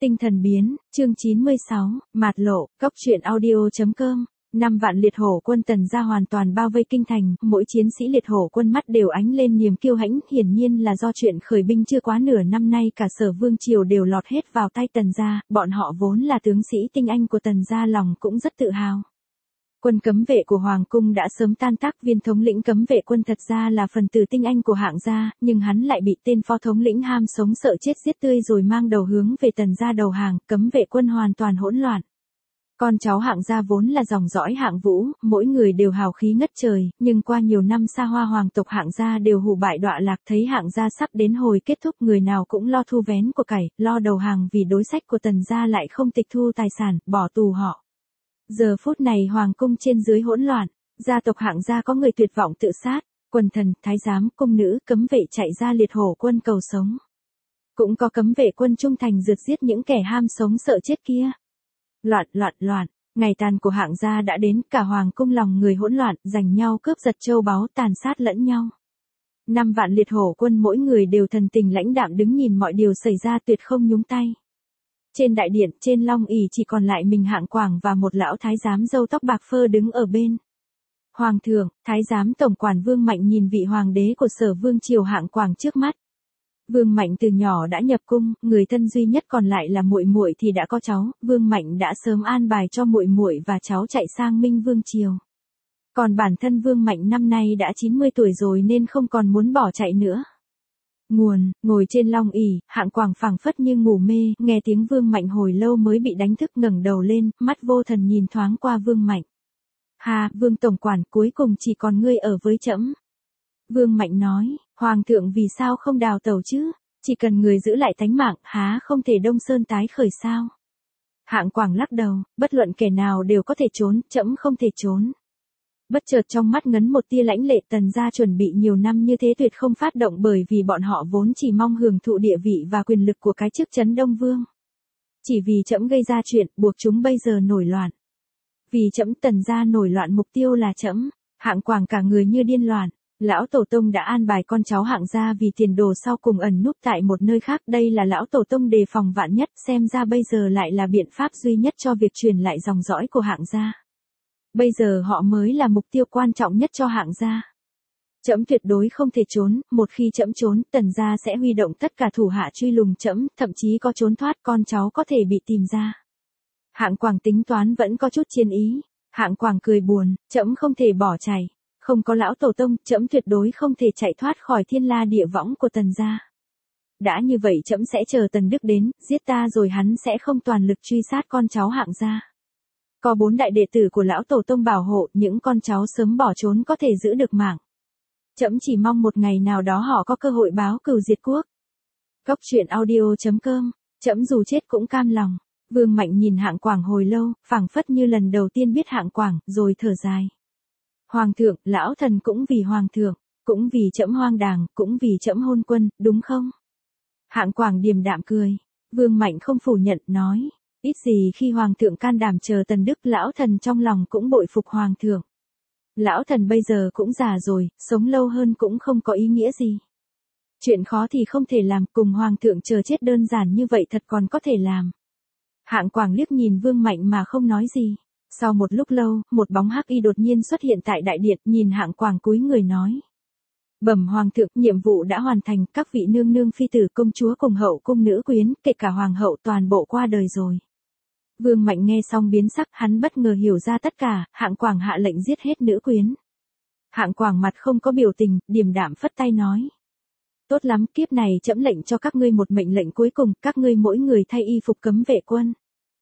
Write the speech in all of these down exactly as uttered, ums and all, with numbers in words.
Tinh thần biến, chương chín mươi sáu, mạt lộ, cốc truyện audio.com. Năm vạn liệt hổ quân Tần gia hoàn toàn bao vây kinh thành, mỗi chiến sĩ liệt hổ quân mắt đều ánh lên niềm kiêu hãnh, hiển nhiên là do chuyện khởi binh chưa quá nửa năm nay cả Sở Vương triều đều lọt hết vào tay Tần gia, bọn họ vốn là tướng sĩ tinh anh của Tần gia lòng cũng rất tự hào. Quân cấm vệ của Hoàng cung đã sớm tan tác, viên thống lĩnh cấm vệ quân thật ra là phần tử tinh anh của Hạng gia, nhưng hắn lại bị tên phó thống lĩnh ham sống sợ chết giết tươi rồi mang đầu hướng về Tần gia đầu hàng, cấm vệ quân hoàn toàn hỗn loạn. Con cháu Hạng gia vốn là dòng dõi Hạng Vũ, mỗi người đều hào khí ngất trời, nhưng qua nhiều năm xa hoa hoàng tộc Hạng gia đều hủ bại đọa lạc, thấy Hạng gia sắp đến hồi kết thúc, người nào cũng lo thu vén của cải, lo đầu hàng vì đối sách của Tần gia lại không tịch thu tài sản, bỏ tù họ. Giờ phút này hoàng cung trên dưới hỗn loạn, gia tộc Hạng gia có người tuyệt vọng tự sát, quần thần, thái giám, cung nữ, cấm vệ chạy ra liệt hổ quân cầu sống. Cũng có cấm vệ quân trung thành rượt giết những kẻ ham sống sợ chết kia. Loạn, loạn, loạn, ngày tàn của Hạng gia đã đến, cả hoàng cung lòng người hỗn loạn, giành nhau cướp giật châu báu, tàn sát lẫn nhau. Năm vạn liệt hổ quân mỗi người đều thần tình lãnh đạm đứng nhìn mọi điều xảy ra tuyệt không nhúng tay. Trên đại điện, trên long ỷ chỉ còn lại mình Hạng Quảng và một lão thái giám râu tóc bạc phơ đứng ở bên. Hoàng thượng, thái giám tổng quản Vương Mạnh nhìn vị hoàng đế của Sở Vương triều Hạng Quảng trước mắt. Vương Mạnh từ nhỏ đã nhập cung, người thân duy nhất còn lại là muội muội thì đã có cháu, Vương Mạnh đã sớm an bài cho muội muội và cháu chạy sang Minh Vương triều. Còn bản thân Vương Mạnh năm nay đã chín mươi tuổi rồi nên không còn muốn bỏ chạy nữa. Nguồn, ngồi trên long ỷ, Hạng Quảng phảng phất như ngủ mê, nghe tiếng Vương Mạnh hồi lâu mới bị đánh thức, ngẩng đầu lên, mắt vô thần nhìn thoáng qua Vương Mạnh. "Ha, Vương tổng quản, cuối cùng chỉ còn ngươi ở với trẫm." Vương Mạnh nói, "Hoàng thượng vì sao không đào tẩu chứ? Chỉ cần người giữ lại tánh mạng, há không thể Đông Sơn tái khởi sao?" Hạng Quảng lắc đầu, "Bất luận kẻ nào đều có thể trốn, trẫm không thể trốn." Bất chợt trong mắt ngấn một tia lãnh lệ, Tần gia chuẩn bị nhiều năm như thế tuyệt không phát động bởi vì bọn họ vốn chỉ mong hưởng thụ địa vị và quyền lực của cái chức trấn Đông Vương. Chỉ vì trẫm gây ra chuyện, buộc chúng bây giờ nổi loạn. Vì trẫm Tần gia nổi loạn mục tiêu là trẫm. Hạng Quảng cả người như điên loạn. Lão tổ tông đã an bài con cháu Hạng gia vì tiền đồ sau cùng ẩn núp tại một nơi khác, đây là lão tổ tông đề phòng vạn nhất, xem ra bây giờ lại là biện pháp duy nhất cho việc truyền lại dòng dõi của Hạng gia. Bây giờ họ mới là mục tiêu quan trọng nhất cho Hạng gia. Trẫm tuyệt đối không thể trốn, một khi trẫm trốn, Tần gia sẽ huy động tất cả thủ hạ truy lùng trẫm, thậm chí có trốn thoát con cháu có thể bị tìm ra. Hạng Quảng tính toán vẫn có chút chiến ý. Hạng Quảng cười buồn, trẫm không thể bỏ chạy. Không có lão tổ tông, trẫm tuyệt đối không thể chạy thoát khỏi thiên la địa võng của Tần gia. Đã như vậy trẫm sẽ chờ Tần Đức đến, giết ta rồi hắn sẽ không toàn lực truy sát con cháu Hạng gia. Có bốn đại đệ tử của lão tổ tông bảo hộ, những con cháu sớm bỏ trốn có thể giữ được mạng. Trẫm chỉ mong một ngày nào đó họ có cơ hội báo cừu diệt quốc. Cốc truyện audio.com, trẫm dù chết cũng cam lòng. Vương Mạnh nhìn Hạng Quảng hồi lâu, phảng phất như lần đầu tiên biết Hạng Quảng, rồi thở dài. "Hoàng thượng, lão thần cũng vì hoàng thượng, cũng vì trẫm hoang đàng, cũng vì trẫm hôn quân, đúng không?" Hạng Quảng điềm đạm cười. Vương Mạnh không phủ nhận, nói, "Ít gì khi hoàng thượng can đảm chờ Tần Đức, lão thần trong lòng cũng bội phục hoàng thượng. Lão thần bây giờ cũng già rồi, sống lâu hơn cũng không có ý nghĩa gì. Chuyện khó thì không thể làm, cùng hoàng thượng chờ chết đơn giản như vậy thật còn có thể làm." Hạng Quảng liếc nhìn Vương Mạnh mà không nói gì. Sau một lúc lâu, một bóng hắc y đột nhiên xuất hiện tại đại điện, nhìn Hạng Quảng cúi người nói. "Bẩm hoàng thượng, nhiệm vụ đã hoàn thành, các vị nương nương phi tử công chúa cùng hậu cung nữ quyến, kể cả hoàng hậu toàn bộ qua đời rồi." Vương Mạnh nghe xong biến sắc, hắn bất ngờ hiểu ra tất cả, Hạng Quảng hạ lệnh giết hết nữ quyến. Hạng Quảng mặt không có biểu tình, điềm đạm phất tay nói. "Tốt lắm, kiếp này trẫm lệnh cho các ngươi một mệnh lệnh cuối cùng, các ngươi mỗi người thay y phục cấm vệ quân.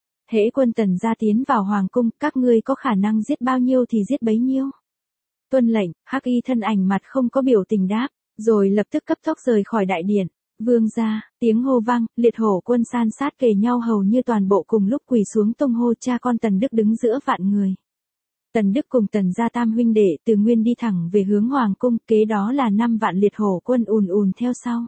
Hễ quân Tần gia tiến vào hoàng cung, các ngươi có khả năng giết bao nhiêu thì giết bấy nhiêu." "Tuân lệnh." Hắc y thân ảnh mặt không có biểu tình đáp, rồi lập tức cấp tốc rời khỏi đại điện. "Vương gia." Tiếng hô vang, liệt hổ quân san sát kề nhau hầu như toàn bộ cùng lúc quỳ xuống tung hô cha con Tần Đức đứng giữa vạn người. Tần Đức cùng Tần gia tam huynh đệ từ nguyên đi thẳng về hướng hoàng cung, kế đó là năm vạn liệt hổ quân ùn ùn theo sau.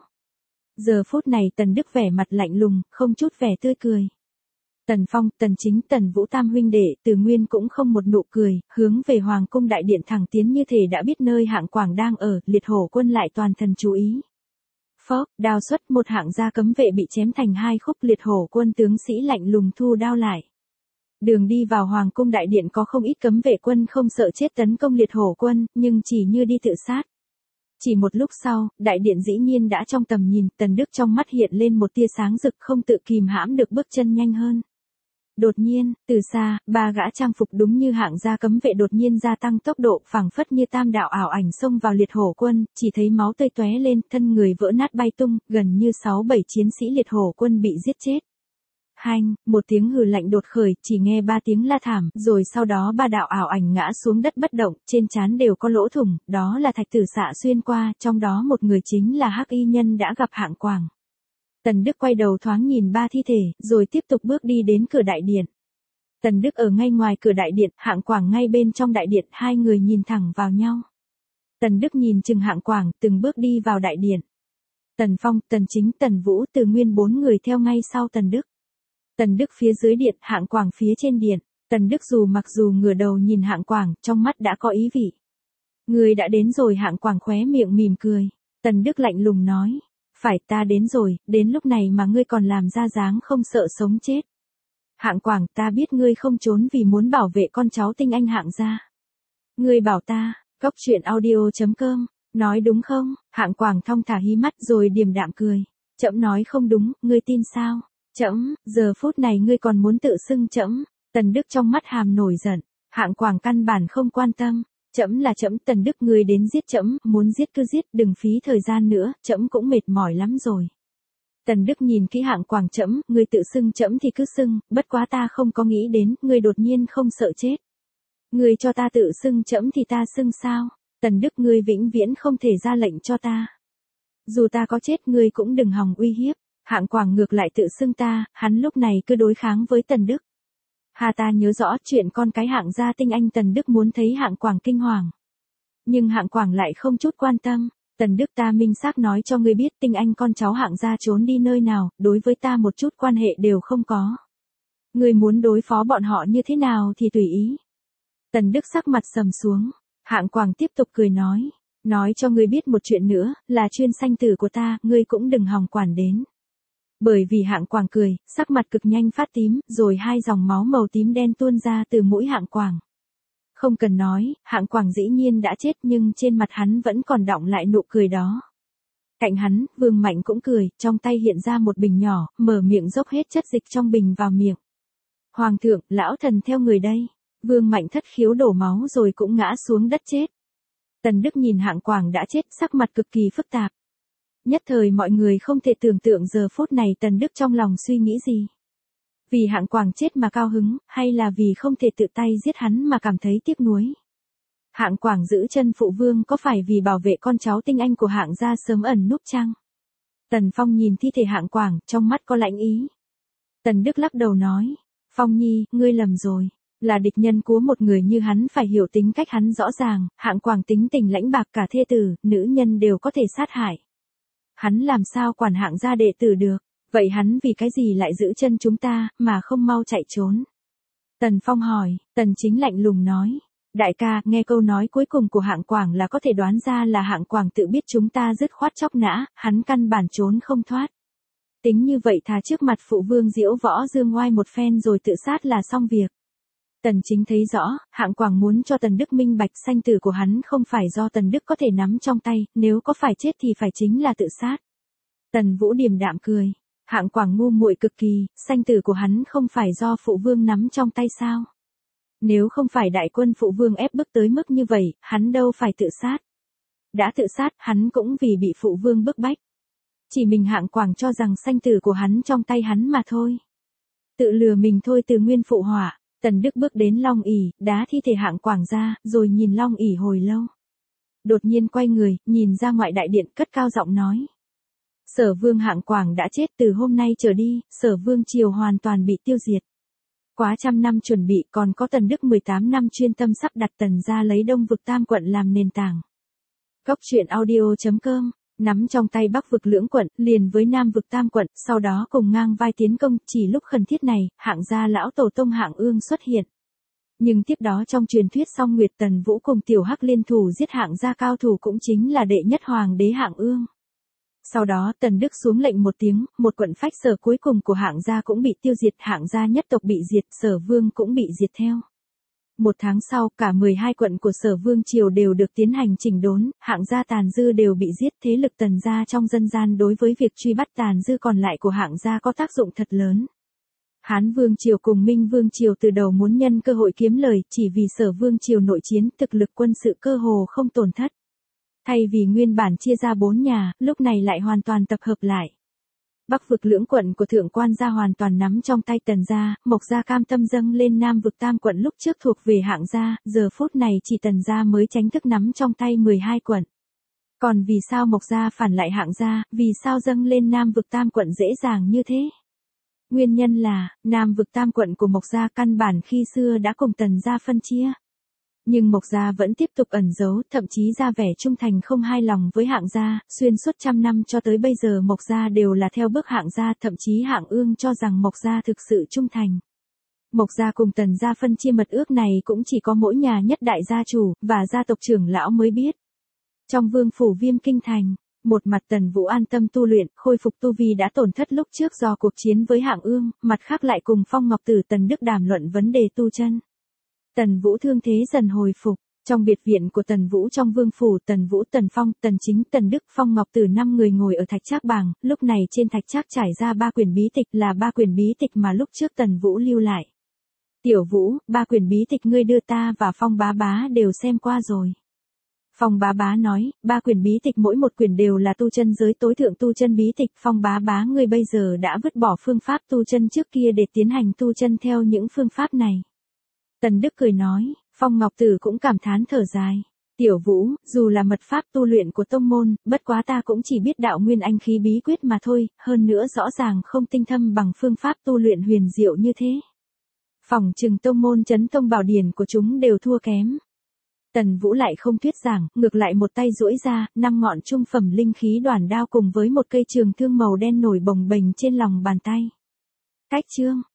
Giờ phút này Tần Đức vẻ mặt lạnh lùng, không chút vẻ tươi cười. Tần Phong, Tần Chính, Tần Vũ tam huynh đệ từ nguyên cũng không một nụ cười, hướng về hoàng cung đại điện thẳng tiến như thể đã biết nơi Hạng Quảng đang ở, liệt hổ quân lại toàn thần chú ý. Phốc, đao xuất, một hạng gia cấm vệ bị chém thành hai khúc, liệt hổ quân tướng sĩ lạnh lùng thu đao lại. Đường đi vào hoàng cung đại điện có không ít cấm vệ quân không sợ chết tấn công liệt hổ quân, nhưng chỉ như đi tự sát. Chỉ một lúc sau, đại điện dĩ nhiên đã trong tầm nhìn, Tần Đức trong mắt hiện lên một tia sáng rực, không tự kìm hãm được bước chân nhanh hơn. Đột nhiên, từ xa, ba gã trang phục đúng như hạng gia cấm vệ đột nhiên gia tăng tốc độ, phảng phất như tam đạo ảo ảnh xông vào liệt hổ quân, chỉ thấy máu tươi tóe lên, thân người vỡ nát bay tung, gần như sáu bảy chiến sĩ liệt hổ quân bị giết chết. Hanh, một tiếng hừ lạnh đột khởi, chỉ nghe ba tiếng la thảm, rồi sau đó ba đạo ảo ảnh ngã xuống đất bất động, trên trán đều có lỗ thủng, đó là thạch tử xạ xuyên qua, trong đó một người chính là hắc y nhân đã gặp Hạng Quảng. Tần Đức quay đầu thoáng nhìn ba thi thể, rồi tiếp tục bước đi đến cửa đại điện. Tần Đức ở ngay ngoài cửa đại điện, Hạng Quảng ngay bên trong đại điện, hai người nhìn thẳng vào nhau. Tần Đức nhìn chừng Hạng Quảng, từng bước đi vào đại điện. Tần Phong, Tần Chính, Tần Vũ, Từ Nguyên bốn người theo ngay sau Tần Đức. Tần Đức phía dưới điện, Hạng Quảng phía trên điện. Tần Đức dù mặc dù ngửa đầu nhìn Hạng Quảng, trong mắt đã có ý vị. Người đã đến rồi, Hạng Quảng khóe miệng mỉm cười. Tần Đức lạnh lùng nói. Phải, ta đến rồi, đến lúc này mà ngươi còn làm ra dáng không sợ sống chết. Hạng Quảng, ta biết ngươi không trốn vì muốn bảo vệ con cháu tinh anh Hạng gia. Ngươi bảo ta, cốc truyện audio chấm com, nói đúng không? Hạng Quảng thong thả hí mắt rồi điềm đạm cười. Trẫm nói không đúng, ngươi tin sao? Trẫm, giờ phút này ngươi còn muốn tự xưng trẫm? Tần Đức trong mắt hàm nổi giận. Hạng Quảng căn bản không quan tâm. Trẫm là trẫm, Tần Đức, ngươi đến giết trẫm, muốn giết cứ giết, đừng phí thời gian nữa, trẫm cũng mệt mỏi lắm rồi. Tần Đức nhìn kỹ Hạng Quảng, trẫm, ngươi tự xưng trẫm thì cứ xưng, bất quá ta không có nghĩ đến, ngươi đột nhiên không sợ chết. Ngươi cho ta tự xưng trẫm thì ta xưng sao? Tần Đức, ngươi vĩnh viễn không thể ra lệnh cho ta. Dù ta có chết ngươi cũng đừng hòng uy hiếp. Hạng Quảng ngược lại tự xưng ta, hắn lúc này cứ đối kháng với Tần Đức. Hà, ta nhớ rõ chuyện con cái Hạng gia tinh anh, Tần Đức muốn thấy Hạng Quảng kinh hoàng. Nhưng Hạng Quảng lại không chút quan tâm. Tần Đức, ta minh xác nói cho ngươi biết, tinh anh con cháu Hạng gia trốn đi nơi nào, đối với ta một chút quan hệ đều không có. Ngươi muốn đối phó bọn họ như thế nào thì tùy ý. Tần Đức sắc mặt sầm xuống. Hạng Quảng tiếp tục cười nói. Nói cho ngươi biết một chuyện nữa, là chuyên sanh tử của ta, ngươi cũng đừng hòng quản đến. Bởi vì Hạng Quảng cười, sắc mặt cực nhanh phát tím, rồi hai dòng máu màu tím đen tuôn ra từ mũi Hạng Quảng. Không cần nói, Hạng Quảng dĩ nhiên đã chết, nhưng trên mặt hắn vẫn còn đọng lại nụ cười đó. Cạnh hắn, Vương Mạnh cũng cười, trong tay hiện ra một bình nhỏ, mở miệng dốc hết chất dịch trong bình vào miệng. Hoàng thượng, lão thần theo người đây. Vương Mạnh thất khiếu đổ máu rồi cũng ngã xuống đất chết. Tần Đức nhìn Hạng Quảng đã chết, sắc mặt cực kỳ phức tạp. Nhất thời mọi người không thể tưởng tượng giờ phút này Tần Đức trong lòng suy nghĩ gì. Vì Hạng Quảng chết mà cao hứng, hay là vì không thể tự tay giết hắn mà cảm thấy tiếc nuối. Hạng Quảng giữ chân phụ vương có phải vì bảo vệ con cháu tinh anh của Hạng gia sớm ẩn núp chăng? Tần Phong nhìn thi thể Hạng Quảng, trong mắt có lãnh ý. Tần Đức lắc đầu nói, Phong nhi, ngươi lầm rồi. Là địch nhân của một người như hắn phải hiểu tính cách hắn rõ ràng, Hạng Quảng tính tình lãnh bạc, cả thê tử, nữ nhân đều có thể sát hại. Hắn làm sao quản Hạng gia đệ tử được, vậy hắn vì cái gì lại giữ chân chúng ta, mà không mau chạy trốn? Tần Phong hỏi, Tần Chính lạnh lùng nói, đại ca, nghe câu nói cuối cùng của Hạng Quảng là có thể đoán ra là Hạng Quảng tự biết chúng ta dứt khoát chóc nã, hắn căn bản trốn không thoát. Tính như vậy thà trước mặt phụ vương diễu võ dương oai một phen rồi tự sát là xong việc. Tần Chính thấy rõ, Hạng Quảng muốn cho Tần Đức minh bạch sanh tử của hắn không phải do Tần Đức có thể nắm trong tay, nếu có phải chết thì phải chính là tự sát. Tần Vũ điềm đạm cười, Hạng Quảng ngu muội cực kỳ, sanh tử của hắn không phải do phụ vương nắm trong tay sao? Nếu không phải đại quân phụ vương ép bức tới mức như vậy, hắn đâu phải tự sát. Đã tự sát, hắn cũng vì bị phụ vương bức bách. Chỉ mình Hạng Quảng cho rằng sanh tử của hắn trong tay hắn mà thôi. Tự lừa mình thôi. Từ nguyên phụ họa. Tần Đức bước đến Long ỷ, đá thi thể Hạng Quảng ra, rồi nhìn Long ỷ hồi lâu. Đột nhiên quay người, nhìn ra ngoại đại điện, cất cao giọng nói. Sở vương Hạng Quảng đã chết, từ hôm nay trở đi, Sở vương triều hoàn toàn bị tiêu diệt. Quá trăm năm chuẩn bị, còn có Tần Đức mười tám năm chuyên tâm sắp đặt Tần gia lấy Đông vực Tam quận làm nền tảng. Cốc truyện audio chấm com, nắm trong tay Bắc vực lưỡng quận, liền với Nam vực Tam quận, sau đó cùng ngang vai tiến công, chỉ lúc khẩn thiết này, Hạng gia lão tổ tông Hạng Ương xuất hiện. Nhưng tiếp đó trong truyền thuyết Song Nguyệt Tần Vũ cùng Tiểu Hắc liên thủ giết Hạng gia cao thủ cũng chính là đệ nhất hoàng đế Hạng Ương. Sau đó Tần Đức xuống lệnh một tiếng, một quận phách Sở cuối cùng của Hạng gia cũng bị tiêu diệt, Hạng gia nhất tộc bị diệt, Sở Vương cũng bị diệt theo. Một tháng sau, cả mười hai quận của Sở Vương triều đều được tiến hành chỉnh đốn, Hạng gia tàn dư đều bị giết, thế lực Tần gia trong dân gian đối với việc truy bắt tàn dư còn lại của Hạng gia có tác dụng thật lớn. Hán Vương triều cùng Minh Vương triều từ đầu muốn nhân cơ hội kiếm lời, chỉ vì Sở Vương triều nội chiến, thực lực quân sự cơ hồ không tổn thất. Thay vì nguyên bản chia ra bốn nhà, lúc này lại hoàn toàn tập hợp lại. Bắc vực lưỡng quận của Thượng Quan gia hoàn toàn nắm trong tay Tần gia, Mộc gia cam tâm dâng lên Nam vực tam quận lúc trước thuộc về Hạng gia, giờ phút này chỉ Tần gia mới chính thức nắm trong tay mười hai quận. Còn vì sao Mộc gia phản lại Hạng gia, vì sao dâng lên Nam vực tam quận dễ dàng như thế? Nguyên nhân là, Nam vực tam quận của Mộc gia căn bản khi xưa đã cùng Tần gia phân chia. Nhưng Mộc gia vẫn tiếp tục ẩn giấu, thậm chí ra vẻ trung thành không hài lòng với Hạng gia, xuyên suốt trăm năm cho tới bây giờ Mộc gia đều là theo bước Hạng gia, thậm chí Hạng Ương cho rằng Mộc gia thực sự trung thành. Mộc gia cùng Tần gia phân chia mật ước này cũng chỉ có mỗi nhà nhất đại gia chủ, và gia tộc trưởng lão mới biết. Trong vương phủ Viêm Kinh Thành, một mặt Tần Vũ an tâm tu luyện, khôi phục tu vi đã tổn thất lúc trước do cuộc chiến với Hạng Ương, mặt khác lại cùng Phong Ngọc Tử Tần Đức đàm luận vấn đề tu chân. Tần Vũ thương thế dần hồi phục, trong biệt viện của Tần Vũ trong vương phủ, Tần Vũ, Tần Phong, Tần Chính, Tần Đức, Phong Ngọc Tử năm người ngồi ở thạch trác bảng, lúc này trên thạch trác trải ra ba quyển bí tịch, là ba quyển bí tịch mà lúc trước Tần Vũ lưu lại. Tiểu Vũ, ba quyển bí tịch ngươi đưa ta và Phong bá bá đều xem qua rồi. Phong bá bá nói, ba quyển bí tịch mỗi một quyển đều là tu chân giới tối thượng tu chân bí tịch, Phong bá bá ngươi bây giờ đã vứt bỏ phương pháp tu chân trước kia để tiến hành tu chân theo những phương pháp này. Tần Đức cười nói, Phong Ngọc Tử cũng cảm thán thở dài. Tiểu Vũ, dù là mật pháp tu luyện của tông môn, bất quá ta cũng chỉ biết đạo nguyên anh khí bí quyết mà thôi, hơn nữa rõ ràng không tinh thâm bằng phương pháp tu luyện huyền diệu như thế. Phỏng chừng tông môn chấn tông bảo điển của chúng đều thua kém. Tần Vũ lại không thuyết giảng, ngược lại một tay duỗi ra, năm ngọn trung phẩm linh khí đoản đao cùng với một cây trường thương màu đen nổi bồng bềnh trên lòng bàn tay. Cách chương